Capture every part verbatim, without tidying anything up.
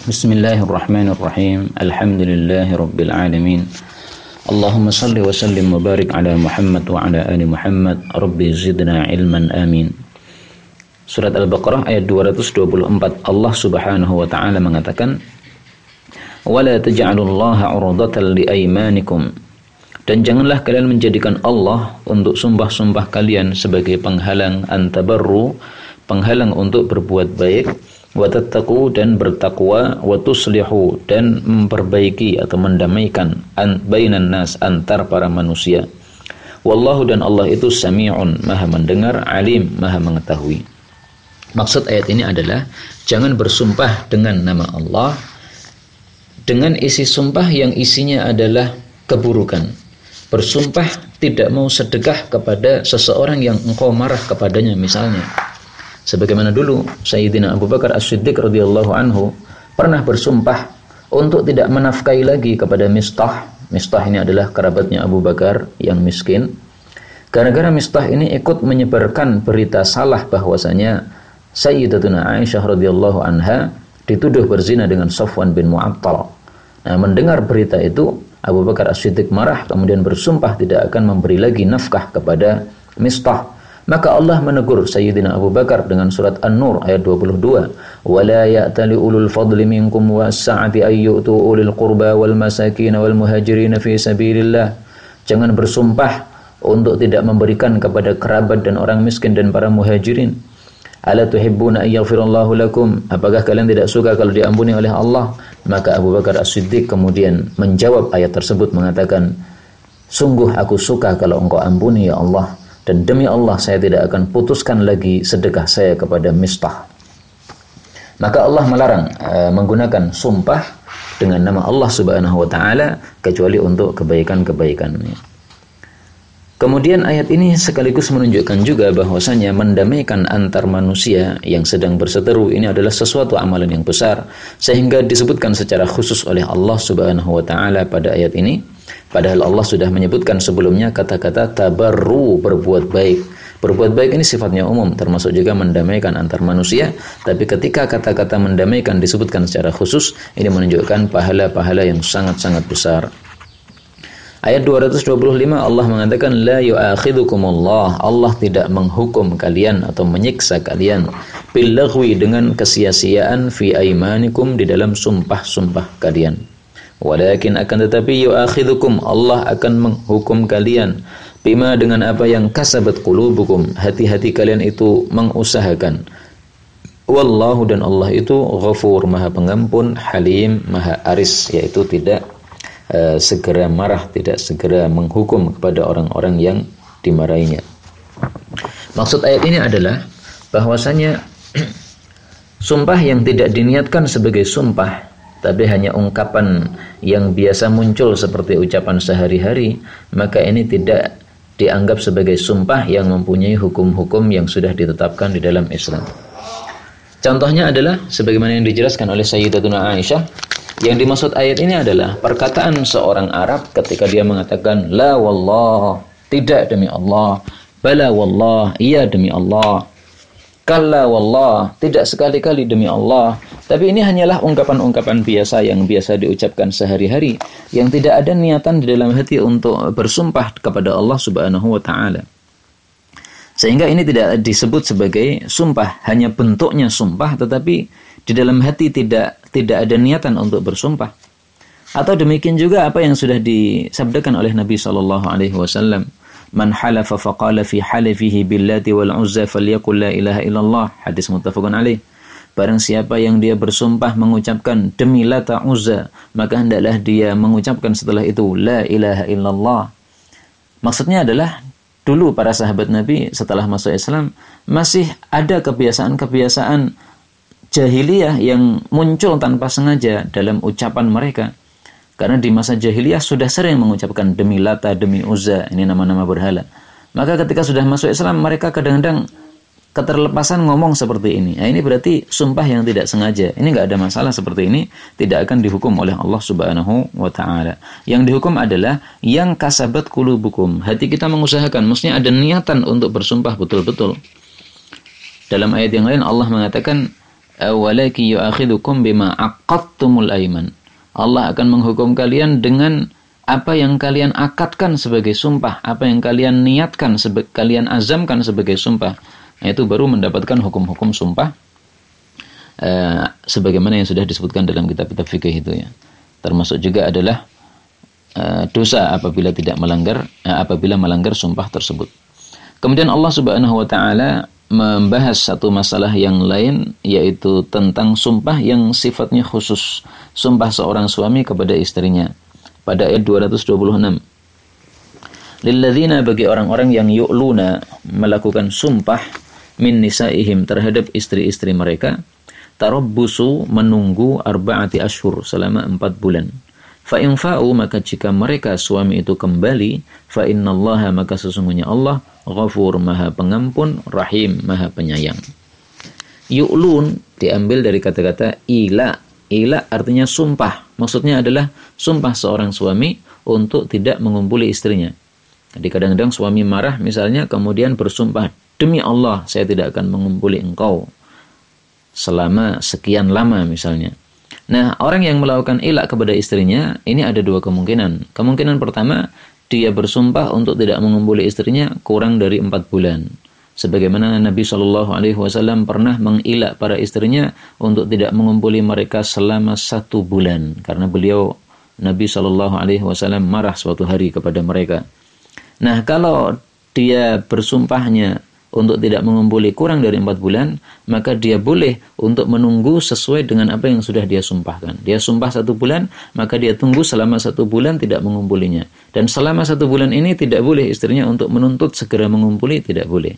Bismillahirrahmanirrahim. Alhamdulillahirabbil alamin. Allahumma shalli wa sallim wa barik ala Muhammad wa ala ali Muhammad. Rabbi zidna ilman amin. Surat Al-Baqarah ayat dua ratus dua puluh empat. Allah Subhanahu wa taala mengatakan, "Wa la taj'alullaha 'urdatan liaymanikum." Dan janganlah kalian menjadikan Allah untuk sumpah-sumpah kalian sebagai penghalang antabarru, penghalang untuk berbuat baik, wa tattaqu dan bertakwa, wa tuslihu dan memperbaiki atau mendamaikan an bainan nas antar para manusia. Wallahu dan Allah itu sami'un, maha mendengar, alim, maha mengetahui. Maksud ayat ini adalah jangan bersumpah dengan nama Allah dengan isi sumpah yang isinya adalah keburukan. Bersumpah tidak mau sedekah kepada seseorang yang engkau marah kepadanya misalnya. Sebagaimana dulu Sayyidina Abu Bakar As-Siddiq radhiyallahu anhu pernah bersumpah untuk tidak menafkahi lagi kepada Mistah. Mistah ini adalah kerabatnya Abu Bakar yang miskin. Gara-gara Mistah ini ikut menyebarkan berita salah bahwasanya Sayyidatuna Aisyah radhiyallahu anha dituduh berzina dengan Safwan bin Mu'attal. Nah, mendengar berita itu Abu Bakar As-Siddiq marah kemudian bersumpah tidak akan memberi lagi nafkah kepada Mistah. Maka Allah menegur Sayyidina Abu Bakar dengan surat An-Nur ayat dua puluh dua, "Wa la ya'tali ulul fadli minkum was-sa'ati ay yu'tu ulil qurba wal masakin wal muhajirin fi sabilillah." Jangan bersumpah untuk tidak memberikan kepada kerabat dan orang miskin dan para muhajirin. "Ala tuhibbuna ay yaghfirallahu lakum?" Apakah kalian tidak suka kalau diampuni oleh Allah? Maka Abu Bakar As-Siddiq kemudian menjawab ayat tersebut mengatakan, "Sungguh aku suka kalau engkau ampuni ya Allah. Dan demi Allah saya tidak akan putuskan lagi sedekah saya kepada Mistah." Maka Allah melarang uh, menggunakan sumpah dengan nama Allah Subhanahu wa taala kecuali untuk kebaikan-kebaikan. Kemudian ayat ini sekaligus menunjukkan juga bahwasanya mendamaikan antar manusia yang sedang berseteru ini adalah sesuatu amalan yang besar sehingga disebutkan secara khusus oleh Allah Subhanahu wa taala pada ayat ini. Padahal Allah sudah menyebutkan sebelumnya kata-kata tabarru, berbuat baik. Berbuat baik ini sifatnya umum, termasuk juga mendamaikan antar manusia. Tapi ketika kata-kata mendamaikan disebutkan secara khusus, ini menunjukkan pahala-pahala yang sangat-sangat besar. Ayat dua ratus dua puluh lima Allah mengatakan, "La yu'akhidukumullah." Allah tidak menghukum kalian atau menyiksa kalian bil laghwi dengan kesia-siaan fi aimanikum di dalam sumpah-sumpah kalian. Walakin akan tetapi yu'akhidukum, Allah akan menghukum kalian bima dengan apa yang kasabat qulubukum, hati-hati kalian itu mengusahakan. Wallahu dan Allah itu ghafur, maha pengampun, halim, maha aris, yaitu tidak uh, segera marah, tidak segera menghukum kepada orang-orang yang dimarahinya. Maksud ayat ini adalah bahwasanya sumpah yang tidak diniatkan sebagai sumpah tapi hanya ungkapan yang biasa muncul seperti ucapan sehari-hari, maka ini tidak dianggap sebagai sumpah yang mempunyai hukum-hukum yang sudah ditetapkan di dalam Islam. Contohnya adalah sebagaimana yang dijelaskan oleh Sayyidatuna Aisyah, yang dimaksud ayat ini adalah perkataan seorang Arab ketika dia mengatakan la wallah, tidak demi Allah, bala wallah, iya demi Allah, kalla wallah, tidak sekali-kali demi Allah. Tapi ini hanyalah ungkapan-ungkapan biasa yang biasa diucapkan sehari-hari, yang tidak ada niatan di dalam hati untuk bersumpah kepada Allah Subhanahu wa taala. Sehingga ini tidak disebut sebagai sumpah, hanya bentuknya sumpah tetapi di dalam hati tidak tidak ada niatan untuk bersumpah. Atau demikian juga apa yang sudah disabdakan oleh Nabi sallallahu alaihi wasallam, "Man halafa faqala fi halifihi billati wal uzza falyaqul la ilaha illallah." Hadis muttafaqun alaih. Barang siapa yang dia bersumpah mengucapkan demi Lata Uzza, maka hendaklah dia mengucapkan setelah itu la ilaha illallah. Maksudnya adalah dulu para sahabat Nabi setelah masuk Islam masih ada kebiasaan-kebiasaan jahiliyah yang muncul tanpa sengaja dalam ucapan mereka. Karena di masa jahiliyah sudah sering mengucapkan demi Lata, demi Uzza, ini nama-nama berhala. Maka ketika sudah masuk Islam mereka kadang-kadang keterlepasan ngomong seperti ini. Nah, ini berarti sumpah yang tidak sengaja. Ini enggak ada masalah seperti ini, tidak akan dihukum oleh Allah Subhanahu wa taala. Yang dihukum adalah yang kasabat qulubukum. Hati kita mengusahakan, maksudnya ada niatan untuk bersumpah betul-betul. Dalam ayat yang lain Allah mengatakan walaki yu'akhidukum bima aqadtumul aiman. Allah akan menghukum kalian dengan apa yang kalian akadkan sebagai sumpah, apa yang kalian niatkan, sebe- kalian azamkan sebagai sumpah. Nah, itu baru mendapatkan hukum-hukum sumpah uh, sebagaimana yang sudah disebutkan dalam kitab-kitab fikih itu ya. Termasuk juga adalah uh, dosa apabila tidak melanggar uh, apabila melanggar sumpah tersebut. Kemudian Allah Subhanahu wa taala membahas satu masalah yang lain, yaitu tentang sumpah yang sifatnya khusus, sumpah seorang suami kepada istrinya. Pada ayat dua ratus dua puluh enam. Lilladzina, bagi orang-orang yang yu'luna, melakukan sumpah min nisaihim, terhadap istri-istri mereka, tarabbusu, menunggu arba'ati ashhur, selama empat bulan. Fa in fa'u, maka jika mereka suami itu kembali, fa innallaha, maka sesungguhnya Allah Ghafur, maha pengampun, Rahim, maha penyayang. Yu'lun diambil dari kata-kata ila. Ila artinya sumpah. Maksudnya adalah sumpah seorang suami untuk tidak mengumpuli istrinya. Jadi kadang-kadang suami marah misalnya, kemudian bersumpah, demi Allah saya tidak akan mengumpuli engkau selama sekian lama misalnya. Nah, orang yang melakukan ila kepada istrinya, ini ada dua kemungkinan. Kemungkinan pertama, dia bersumpah untuk tidak mengumpuli istrinya kurang dari empat bulan. Sebagaimana Nabi shallallahu alaihi wasallam pernah mengilak para istrinya untuk tidak mengumpuli mereka selama satu bulan. Karena beliau, Nabi shallallahu alaihi wasallam, marah suatu hari kepada mereka. Nah, kalau dia bersumpahnya untuk tidak mengumpuli kurang dari empat bulan, maka dia boleh untuk menunggu sesuai dengan apa yang sudah dia sumpahkan. Dia sumpah satu bulan, maka dia tunggu selama satu bulan tidak mengumpulinya. Dan selama satu bulan ini tidak boleh istrinya untuk menuntut segera mengumpuli, tidak boleh.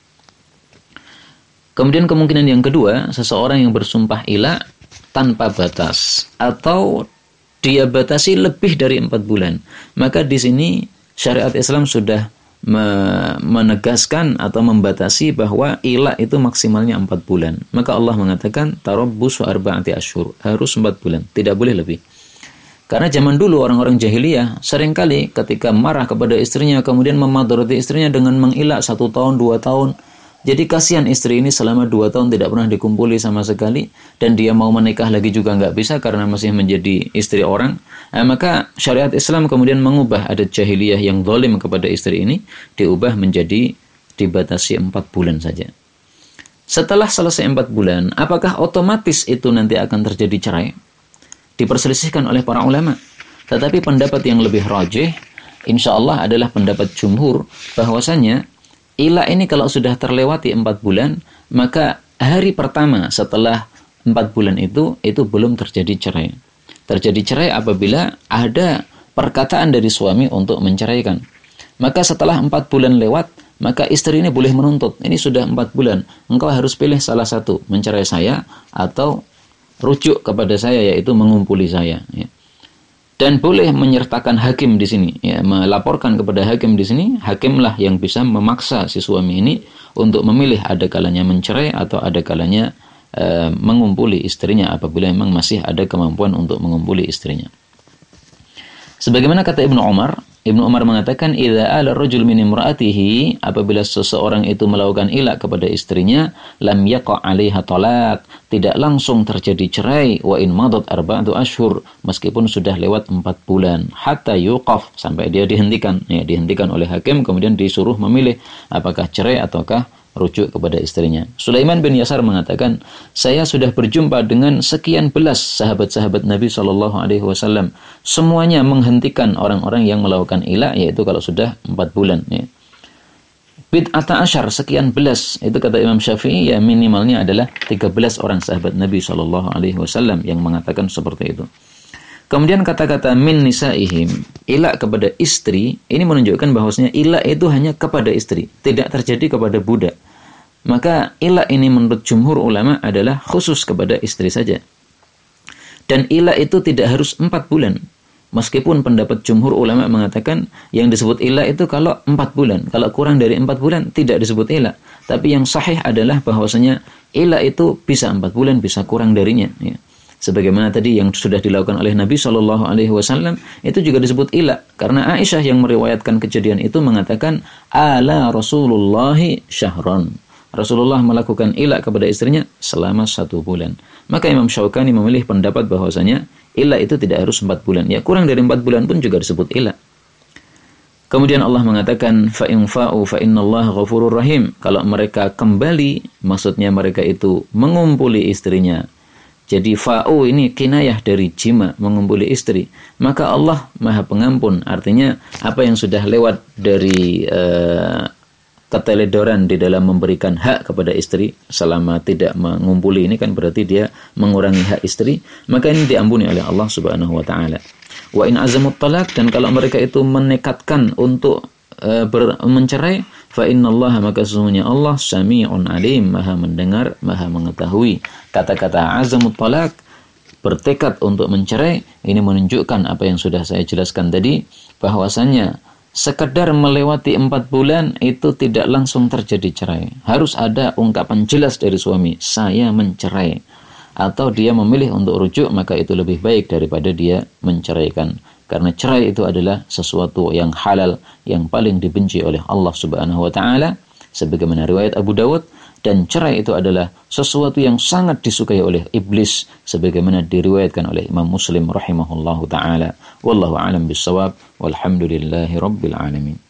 Kemudian kemungkinan yang kedua, seseorang yang bersumpah ila tanpa batas, atau dia batasi lebih dari empat bulan. Maka di sini syariat Islam sudah menegaskan atau membatasi bahwa ila itu maksimalnya empat bulan. Maka Allah mengatakan tarabbusu arba'ati ashhur, harus empat bulan, tidak boleh lebih. Karena zaman dulu orang-orang jahiliyah seringkali ketika marah kepada istrinya kemudian memadarati istrinya dengan mengilak satu tahun, dua tahun. Jadi kasihan istri ini selama dua tahun tidak pernah dikumpuli sama sekali, dan dia mau menikah lagi juga nggak bisa karena masih menjadi istri orang. Nah, maka syariat Islam kemudian mengubah adat jahiliyah yang zalim kepada istri ini, diubah menjadi dibatasi empat bulan saja. Setelah selesai empat bulan, apakah otomatis itu nanti akan terjadi cerai? Diperselisihkan oleh para ulama. Tetapi pendapat yang lebih rajih, insya Allah adalah pendapat jumhur, bahwasanya ila ini kalau sudah terlewati empat bulan, maka hari pertama setelah empat bulan itu, itu belum terjadi cerai. Terjadi cerai apabila ada perkataan dari suami untuk menceraikan. Maka setelah empat bulan lewat, maka istri ini boleh menuntut, ini sudah empat bulan, engkau harus pilih salah satu, mencerai saya atau rujuk kepada saya, yaitu mengumpuli saya. Ya. Dan boleh menyertakan hakim di sini, ya, melaporkan kepada hakim di sini. Hakimlah yang bisa memaksa si suami ini untuk memilih, ada kalanya mencerai atau ada kalanya e, mengumpuli istrinya apabila memang masih ada kemampuan untuk mengumpuli istrinya. Sebagaimana kata Ibnu Umar, Ibnu Umar mengatakan, idza ala rajul min imra'atihi, apabila seseorang itu melakukan ila kepada istrinya, lam yaqa 'alaiha talaq, tidak langsung terjadi cerai, wa in madat arba'atu ashhur, meskipun sudah lewat empat bulan, hatta yuqaf, sampai dia dihentikan, ya, dihentikan oleh hakim, kemudian disuruh memilih apakah cerai ataukah rujuk kepada istrinya. Sulaiman bin Yasar mengatakan, saya sudah berjumpa dengan sekian belas sahabat-sahabat Nabi shallallahu alaihi wasallam. Semuanya menghentikan orang-orang yang melakukan ila, yaitu kalau sudah empat bulan. Ya. Bid'ata asyar, sekian belas. Itu kata Imam Syafi'i, ya minimalnya adalah tiga belas orang sahabat Nabi shallallahu alaihi wasallam yang mengatakan seperti itu. Kemudian kata-kata min nisaihim, ila kepada istri, ini menunjukkan bahwasanya ila itu hanya kepada istri, tidak terjadi kepada budak. Maka ila ini menurut jumhur ulama adalah khusus kepada istri saja. Dan ila itu tidak harus empat bulan. Meskipun pendapat jumhur ulama mengatakan yang disebut ila itu kalau empat bulan. Kalau kurang dari empat bulan tidak disebut ila. Tapi yang sahih adalah bahwasanya ila itu bisa empat bulan, bisa kurang darinya. Ya. Sebagaimana tadi yang sudah dilakukan oleh Nabi shallallahu alaihi wasallam, itu juga disebut ila. Karena Aisyah yang meriwayatkan kejadian itu mengatakan, ala Rasulullahi syahron. Rasulullah melakukan ila kepada istrinya selama satu bulan. Maka Imam Syaukani memilih pendapat bahwasanya ila itu tidak harus empat bulan. Ya, kurang dari empat bulan pun juga disebut ila. Kemudian Allah mengatakan fa in fa'u fa innallaha ghafurur rahim. Kalau mereka kembali, maksudnya mereka itu mengumpuli istrinya. Jadi fa'u ini kinayah dari jima, mengumpuli istri. Maka Allah Maha Pengampun. Artinya apa yang sudah lewat dari uh, keteledoran di dalam memberikan hak kepada istri selama tidak mengumpuli, ini kan berarti dia mengurangi hak istri, maka ini diampuni oleh Allah Subhanahu wa taala. Wa in azamut talaq, dan kalau mereka itu menekatkan untuk uh, ber, mencerai, fa innallaha, maka sesungguhnya Allah sami'un alim, Maha mendengar, Maha mengetahui. Kata-kata azamut talaq, bertekad untuk mencerai, ini menunjukkan apa yang sudah saya jelaskan tadi, bahwasanya sekedar melewati empat bulan itu tidak langsung terjadi cerai. Harus ada ungkapan jelas dari suami, saya mencerai. Atau dia memilih untuk rujuk, maka itu lebih baik daripada dia menceraikan. Karena cerai itu adalah sesuatu yang halal, yang paling dibenci oleh Allah Subhanahu wa taala, sebagaimana riwayat Abu Dawud, dan cerai itu adalah sesuatu yang sangat disukai oleh iblis, sebagaimana diriwayatkan oleh Imam Muslim rahimahullahu taala. Wallahu a'lam bissawab, walhamdulillahi rabbil alamin.